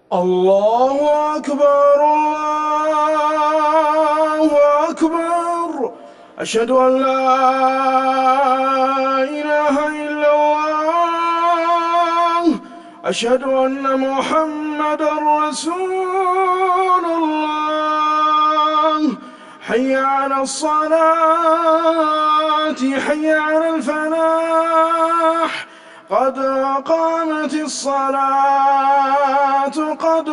الله أكبر الله أكبر. أشهد أن لا إله إلا الله. أشهد أن محمدًا رسول الله. حي على الصلاة حي على الفلاح. قد قامت الصلاة قد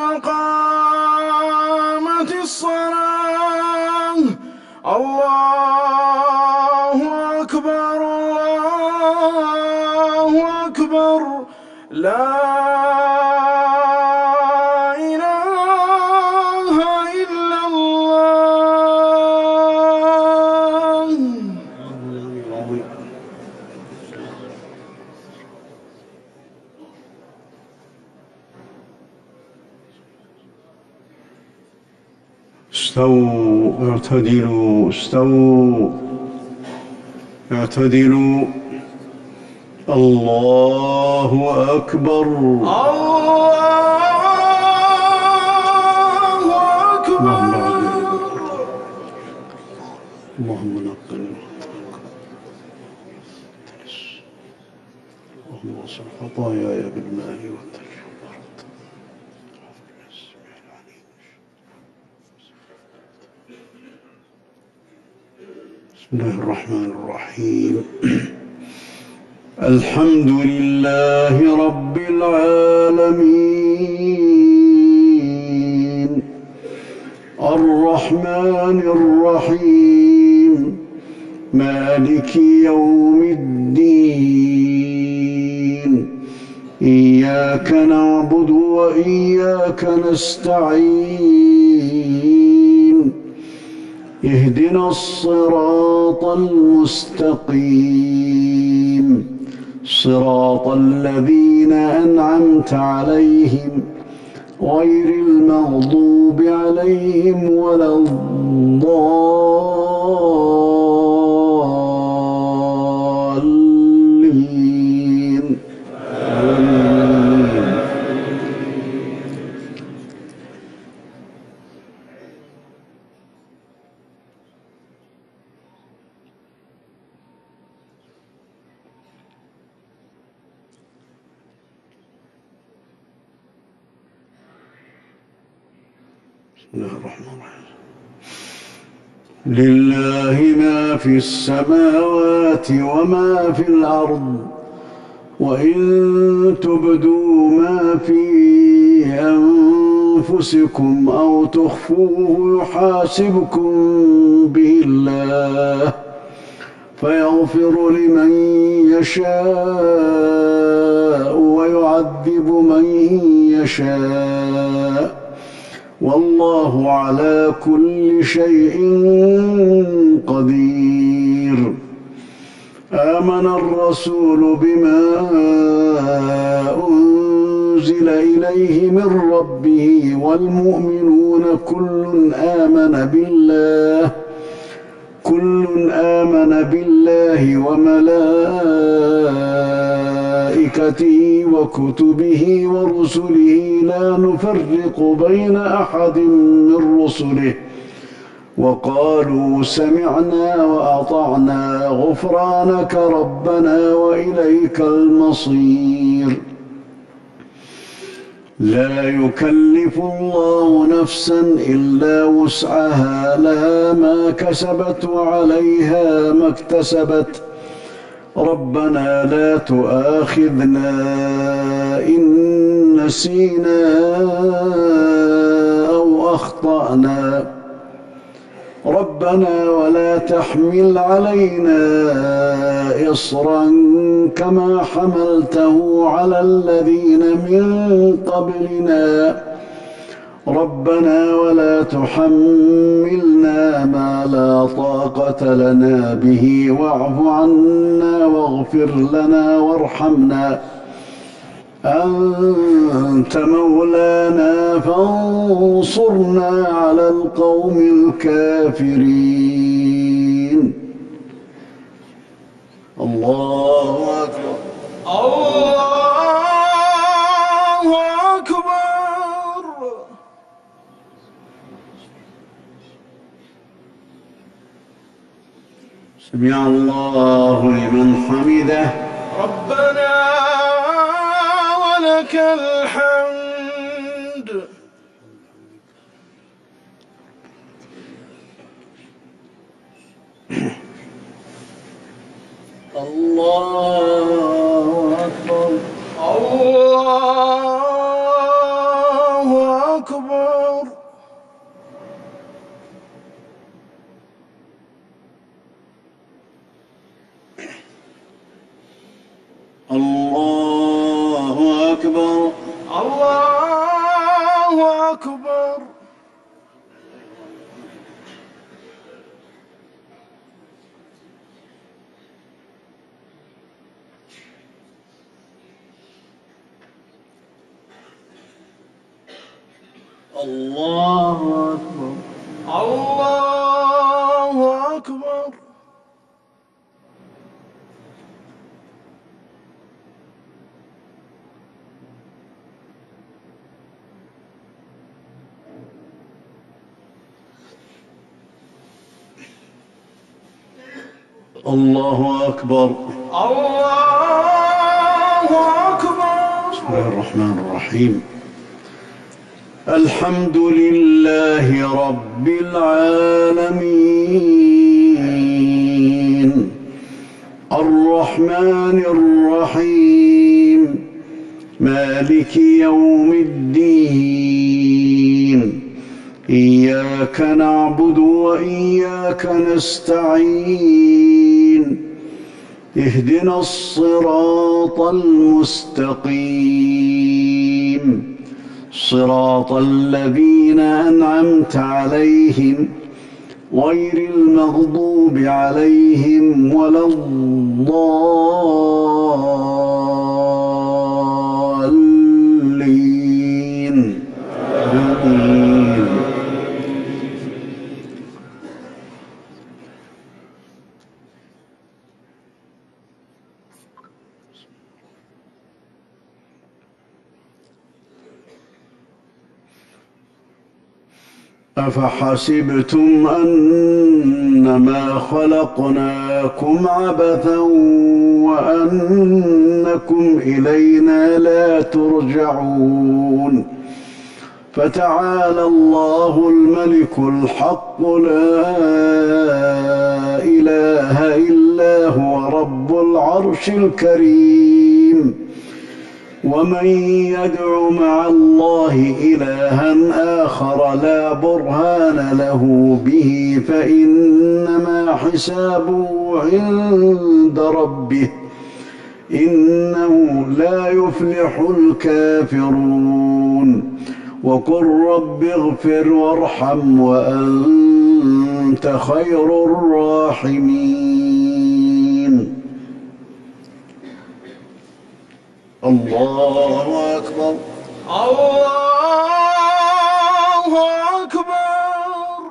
قامت الصلاة. الله أكبر الله أكبر. لا إله إلا الله. استووا اعتدلوا استووا اعتدلوا. الله أكبر الله أكبر. اللهم نقنا اللهم اصلح خطاياي بالماء والثلج والبرد. بسم الله الرحمن الرحيم. الحمد لله رب العالمين الرحمن الرحيم مالك يوم الدين. إياك نعبد وإياك نستعين. اهدنا الصراط المستقيم صراط الذين أنعمت عليهم غير المغضوب عليهم ولا الضالين. آمين. بسم الله الرحمن الرحيم. لله ما في السماوات وما في الأرض وإن تبدوا ما في أنفسكم أو تخفوه يحاسبكم به الله فيغفر لمن يشاء ويعذب من يشاء والله على كل شيء قدير. آمن الرسول بما أنزل إليه من ربه والمؤمنون كل آمن بالله وملائكته وكتبه ورسله لا نفرق بين أحد من رسله وقالوا سمعنا وأطعنا غفرانك ربنا وإليك المصير. لا يكلف الله نفسا إلا وسعها لها ما كسبت وعليها ما اكتسبت. ربنا لا تؤاخذنا إن نسينا أو أخطأنا. ربنا ولا تحمل علينا إصرا كما حملته على الذين من قبلنا. ربنا ولا تحملنا ما لا طاقة لنا به واعف عنا واغفر لنا وارحمنا أنت مولانا فانصرنا على القوم الكافرين. الله أكبر الله أكبر. سمع الله لمن حمده. ربنا ولك الحمد. الله أكبر. الله أكبر. الله أكبر. الله أكبر. الله أكبر. الله أكبر. الله أكبر. الله أكبر. بسم الله الرحمن الرحيم. الحمد لله رب العالمين الرحمن الرحيم مالك يوم الدين إياك نعبد وإياك نستعين اهدنا الصراط المستقيم صراط الذين أنعمت عليهم غير المغضوب عليهم ولا الضالين آمين. أفحسبتم أنما خلقناكم عبثا وأنكم إلينا لا ترجعون فتعالى الله الملك الحق لا إله إلا هو رب العرش الكريم ومن يدع مع الله إلها آخر لا برهان له به فإنما حسابه عند ربه إنه لا يفلح الكافرون وقل رب اغفر وارحم وأنت خير الراحمين. الله أكبر. الله أكبر.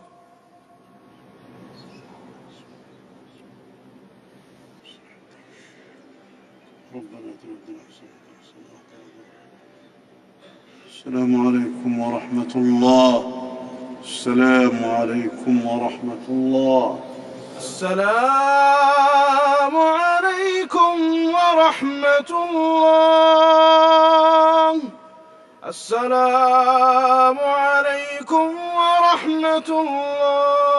السلام عليكم ورحمة الله. السلام عليكم ورحمة الله. السلام عليكم ورحمة الله. السلام عليكم ورحمة الله.